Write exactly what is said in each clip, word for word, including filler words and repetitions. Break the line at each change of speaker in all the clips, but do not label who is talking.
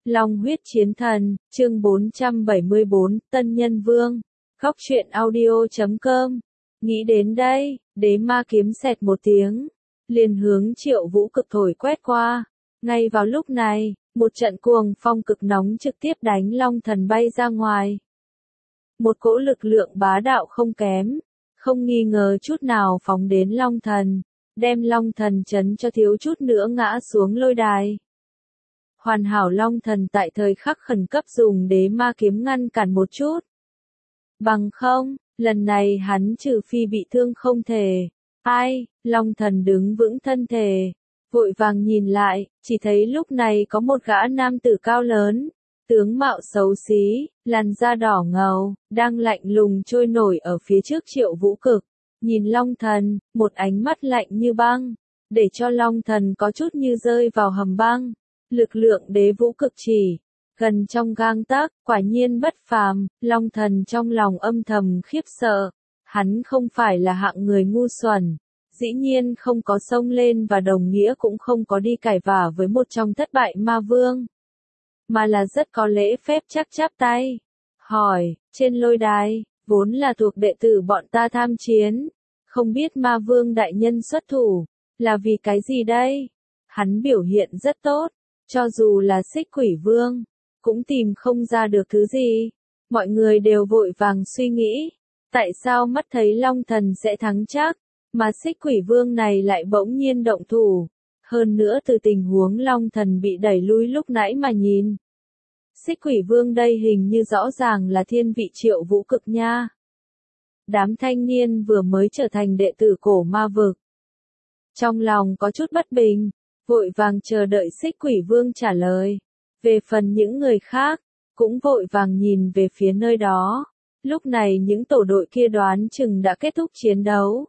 Long huyết chiến thần, chương bốn trăm bảy mươi bốn, Tân Nhân Vương. Góc truyện audio chấm com. Nghĩ đến đây, đế ma kiếm xẹt một tiếng, liền hướng Triệu Vũ Cực thổi quét qua. Ngay vào lúc này, một trận cuồng phong cực nóng trực tiếp đánh Long Thần bay ra ngoài. Một cỗ lực lượng bá đạo không kém, không nghi ngờ chút nào phóng đến Long Thần, đem Long Thần chấn cho thiếu chút nữa ngã xuống lôi đài. Hoàn hảo Long Thần tại thời khắc khẩn cấp dùng đế ma kiếm ngăn cản một chút. Bằng không, lần này hắn trừ phi bị thương không thể. Ai, Long Thần đứng vững thân thể, vội vàng nhìn lại, chỉ thấy lúc này có một gã nam tử cao lớn, tướng mạo xấu xí, làn da đỏ ngầu, đang lạnh lùng trôi nổi ở phía trước Triệu Vũ Cực. Nhìn Long Thần, một ánh mắt lạnh như băng, để cho Long Thần có chút như rơi vào hầm băng. Lực lượng đế vũ cực chỉ, gần trong gang tấc, quả nhiên bất phàm. Long Thần trong lòng âm thầm khiếp sợ, hắn không phải là hạng người ngu xuẩn, dĩ nhiên không có xông lên và đồng nghĩa cũng không có đi cãi vả với một trong thất bại ma vương, mà là rất có lễ phép chắc chắp tay, hỏi, trên lôi đài, vốn là thuộc đệ tử bọn ta tham chiến, không biết ma vương đại nhân xuất thủ, là vì cái gì đây? Hắn biểu hiện rất tốt. Cho dù là Xích Quỷ Vương, cũng tìm không ra được thứ gì. Mọi người đều vội vàng suy nghĩ, tại sao mắt thấy Long Thần sẽ thắng chắc, mà Xích Quỷ Vương này lại bỗng nhiên động thủ. Hơn nữa từ tình huống Long Thần bị đẩy lui lúc nãy mà nhìn, Xích Quỷ Vương đây hình như rõ ràng là thiên vị Triệu Vũ Cực nha. Đám thanh niên vừa mới trở thành đệ tử cổ ma vực, trong lòng có chút bất bình, vội vàng chờ đợi Xích Quỷ Vương trả lời. Về phần những người khác, cũng vội vàng nhìn về phía nơi đó. Lúc này những tổ đội kia đoán chừng đã kết thúc chiến đấu.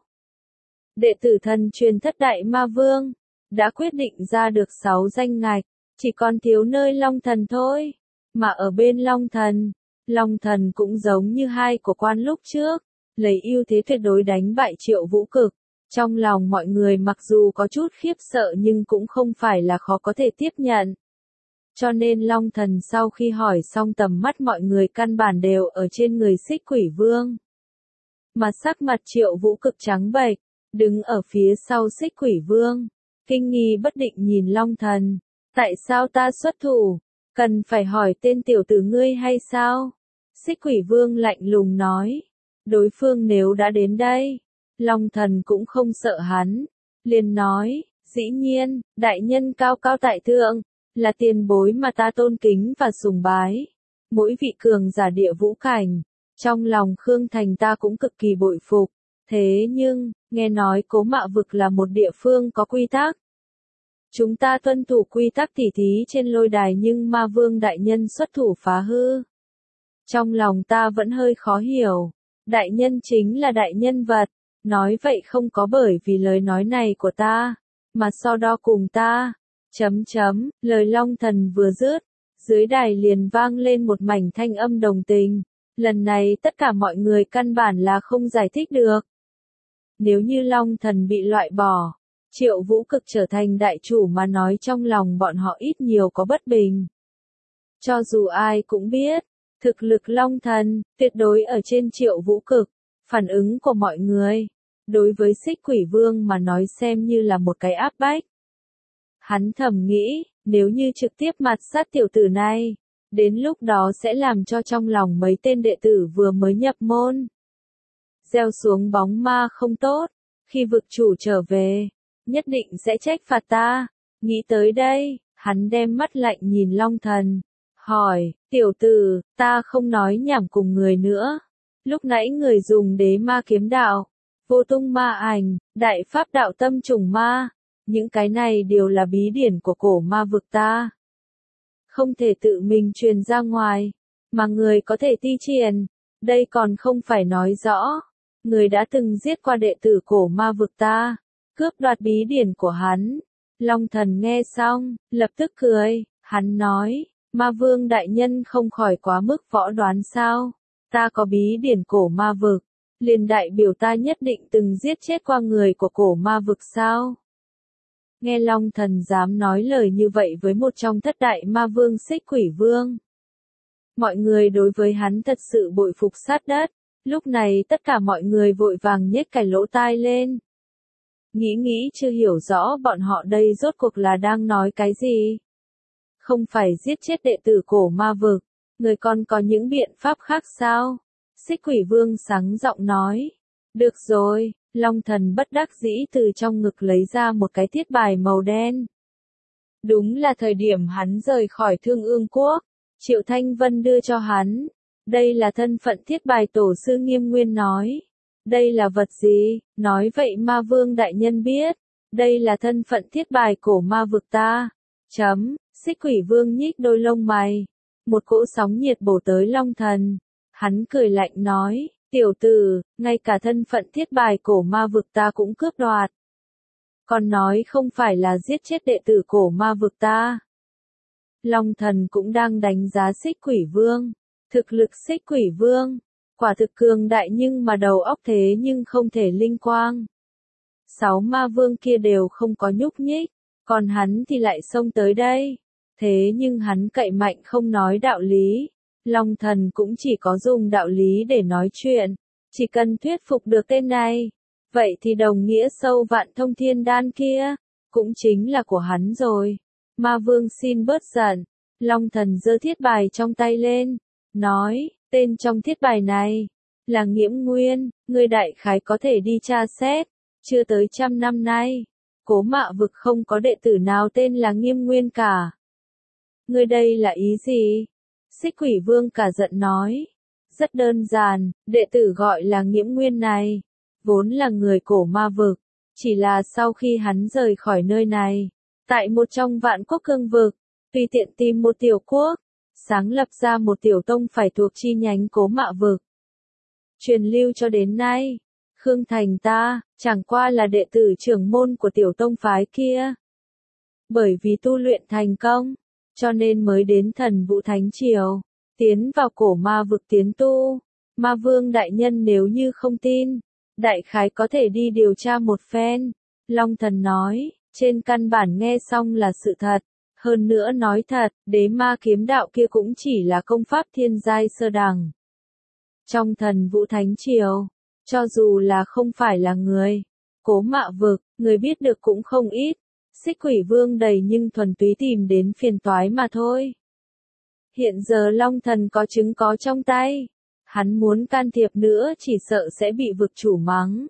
Đệ tử thần truyền thất đại ma vương, đã quyết định ra được sáu danh ngạch, chỉ còn thiếu nơi Long Thần thôi. Mà ở bên Long Thần, Long Thần cũng giống như hai của quan lúc trước, lấy ưu thế tuyệt đối đánh bại Triệu Vũ Cực. Trong lòng mọi người mặc dù có chút khiếp sợ nhưng cũng không phải là khó có thể tiếp nhận. Cho nên Long Thần sau khi hỏi xong tầm mắt mọi người căn bản đều ở trên người Xích Quỷ Vương. Mà sắc mặt Triệu Vũ Cực trắng bệch, đứng ở phía sau Xích Quỷ Vương, kinh nghi bất định nhìn Long Thần. Tại sao ta xuất thủ? Cần phải hỏi tên tiểu tử ngươi hay sao? Xích Quỷ Vương lạnh lùng nói. Đối phương nếu đã đến đây, Long Thần cũng không sợ hắn, liền nói, dĩ nhiên, đại nhân cao cao tại thượng, là tiền bối mà ta tôn kính và sùng bái. Mỗi vị cường giả địa vũ cảnh, trong lòng Khương Thành ta cũng cực kỳ bội phục. Thế nhưng, nghe nói Cố Mạ Vực là một địa phương có quy tắc. Chúng ta tuân thủ quy tắc tỉ thí trên lôi đài nhưng ma vương đại nhân xuất thủ phá hư. Trong lòng ta vẫn hơi khó hiểu, đại nhân chính là đại nhân vật. Nói vậy không có bởi vì lời nói này của ta, mà so đo cùng ta. Chấm chấm, lời Long Thần vừa dứt, dưới đài liền vang lên một mảnh thanh âm đồng tình. Lần này tất cả mọi người căn bản là không giải thích được. Nếu như Long Thần bị loại bỏ, Triệu Vũ Cực trở thành đại chủ mà nói trong lòng bọn họ ít nhiều có bất bình. Cho dù ai cũng biết, thực lực Long Thần, tuyệt đối ở trên Triệu Vũ Cực. Phản ứng của mọi người, đối với Xích Quỷ Vương mà nói xem như là một cái áp bách. Hắn thầm nghĩ, nếu như trực tiếp mạt sát tiểu tử này, đến lúc đó sẽ làm cho trong lòng mấy tên đệ tử vừa mới nhập môn gieo xuống bóng ma không tốt, khi vực chủ trở về, nhất định sẽ trách phạt ta. Nghĩ tới đây, hắn đem mắt lạnh nhìn Long Thần, hỏi, tiểu tử, ta không nói nhảm cùng người nữa. Lúc nãy người dùng đế ma kiếm đạo, vô tung ma ảnh, đại pháp đạo tâm trùng ma, những cái này đều là bí điển của cổ ma vực ta. Không thể tự mình truyền ra ngoài, mà người có thể thi triển, đây còn không phải nói rõ. Người đã từng giết qua đệ tử cổ ma vực ta, cướp đoạt bí điển của hắn. Long Thần nghe xong, lập tức cười, hắn nói, ma vương đại nhân không khỏi quá mức võ đoán sao? Ta có bí điển cổ ma vực, liền đại biểu ta nhất định từng giết chết qua người của cổ ma vực sao? Nghe Long Thần dám nói lời như vậy với một trong thất đại ma vương Xích Quỷ Vương. Mọi người đối với hắn thật sự bội phục sát đất, lúc này tất cả mọi người vội vàng nhếch cái lỗ tai lên. Nghĩ nghĩ chưa hiểu rõ bọn họ đây rốt cuộc là đang nói cái gì. Không phải giết chết đệ tử cổ ma vực, người còn có những biện pháp khác sao? Xích Quỷ Vương sáng giọng nói. Được rồi, Long Thần bất đắc dĩ từ trong ngực lấy ra một cái thiết bài màu đen. Đúng là thời điểm hắn rời khỏi Thương Ương Quốc, Triệu Thanh Vân đưa cho hắn. Đây là thân phận thiết bài tổ sư Nghiêm Nguyên nói. Đây là vật gì? Nói vậy ma vương đại nhân biết. Đây là thân phận thiết bài cổ ma vực ta. Chấm, Xích Quỷ Vương nhích đôi lông mày. Một cỗ sóng nhiệt bổ tới Long Thần. Hắn cười lạnh nói, tiểu tử, ngay cả thân phận thiết bài cổ ma vực ta cũng cướp đoạt. Còn nói không phải là giết chết đệ tử cổ ma vực ta. Long Thần cũng đang đánh giá Xích Quỷ Vương. Thực lực Xích Quỷ Vương, quả thực cường đại nhưng mà đầu óc thế nhưng không thể linh quang. Sáu ma vương kia đều không có nhúc nhích, còn hắn thì lại xông tới đây. Thế nhưng hắn cậy mạnh không nói đạo lý. Long Thần cũng chỉ có dùng đạo lý để nói chuyện. Chỉ cần thuyết phục được tên này. Vậy thì đồng nghĩa sâu vạn thông thiên đan kia, cũng chính là của hắn rồi. Ma vương xin bớt giận. Long Thần giơ thiết bài trong tay lên. Nói, tên trong thiết bài này là Nghiễm Nguyên, người đại khái có thể đi tra xét. Chưa tới trăm năm nay, Cố Mạ vực không có đệ tử nào tên là Nghiêm Nguyên cả. Người đây là ý gì? Xích Quỷ Vương cả giận nói. Rất đơn giản, đệ tử gọi là Nghiễm Nguyên này, vốn là người Cổ Ma vực, chỉ là sau khi hắn rời khỏi nơi này, tại một trong vạn quốc cương vực, tùy tiện tìm một tiểu quốc, sáng lập ra một tiểu tông phải thuộc chi nhánh Cố Mạ vực. Truyền lưu cho đến nay, Khương Thành ta, chẳng qua là đệ tử trưởng môn của tiểu tông phái kia. Bởi vì tu luyện thành công, cho nên mới đến Thần Vũ Thánh Triều, tiến vào Cổ Ma vực tiến tu. Ma vương đại nhân nếu như không tin, đại khái có thể đi điều tra một phen. Long Thần nói, trên căn bản nghe xong là sự thật. Hơn nữa nói thật, đế ma kiếm đạo kia cũng chỉ là công pháp thiên giai sơ đẳng. Trong Thần Vũ Thánh Triều, cho dù là không phải là người Cố Mạ vực, người biết được cũng không ít. Xích Quỷ Vương đầy nhưng thuần túy tìm đến phiền toái mà thôi. Hiện giờ Long Thần có chứng có trong tay, hắn muốn can thiệp nữa chỉ sợ sẽ bị vực chủ mắng.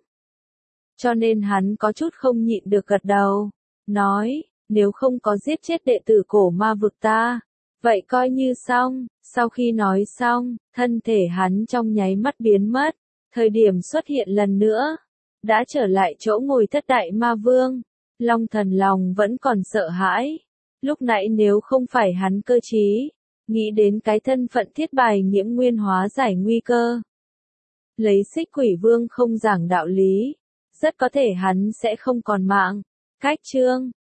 Cho nên hắn có chút không nhịn được gật đầu, nói, nếu không có giết chết đệ tử Cổ Ma vực ta, vậy coi như xong. Sau khi nói xong, thân thể hắn trong nháy mắt biến mất, thời điểm xuất hiện lần nữa, đã trở lại chỗ ngồi thất đại ma vương. Long Thần lòng vẫn còn sợ hãi, lúc nãy nếu không phải hắn cơ trí, nghĩ đến cái thân phận thiết bài Nghiễm Nguyên hóa giải nguy cơ. Lấy Xích Quỷ Vương không giảng đạo lý, rất có thể hắn sẽ không còn mạng. Cách chương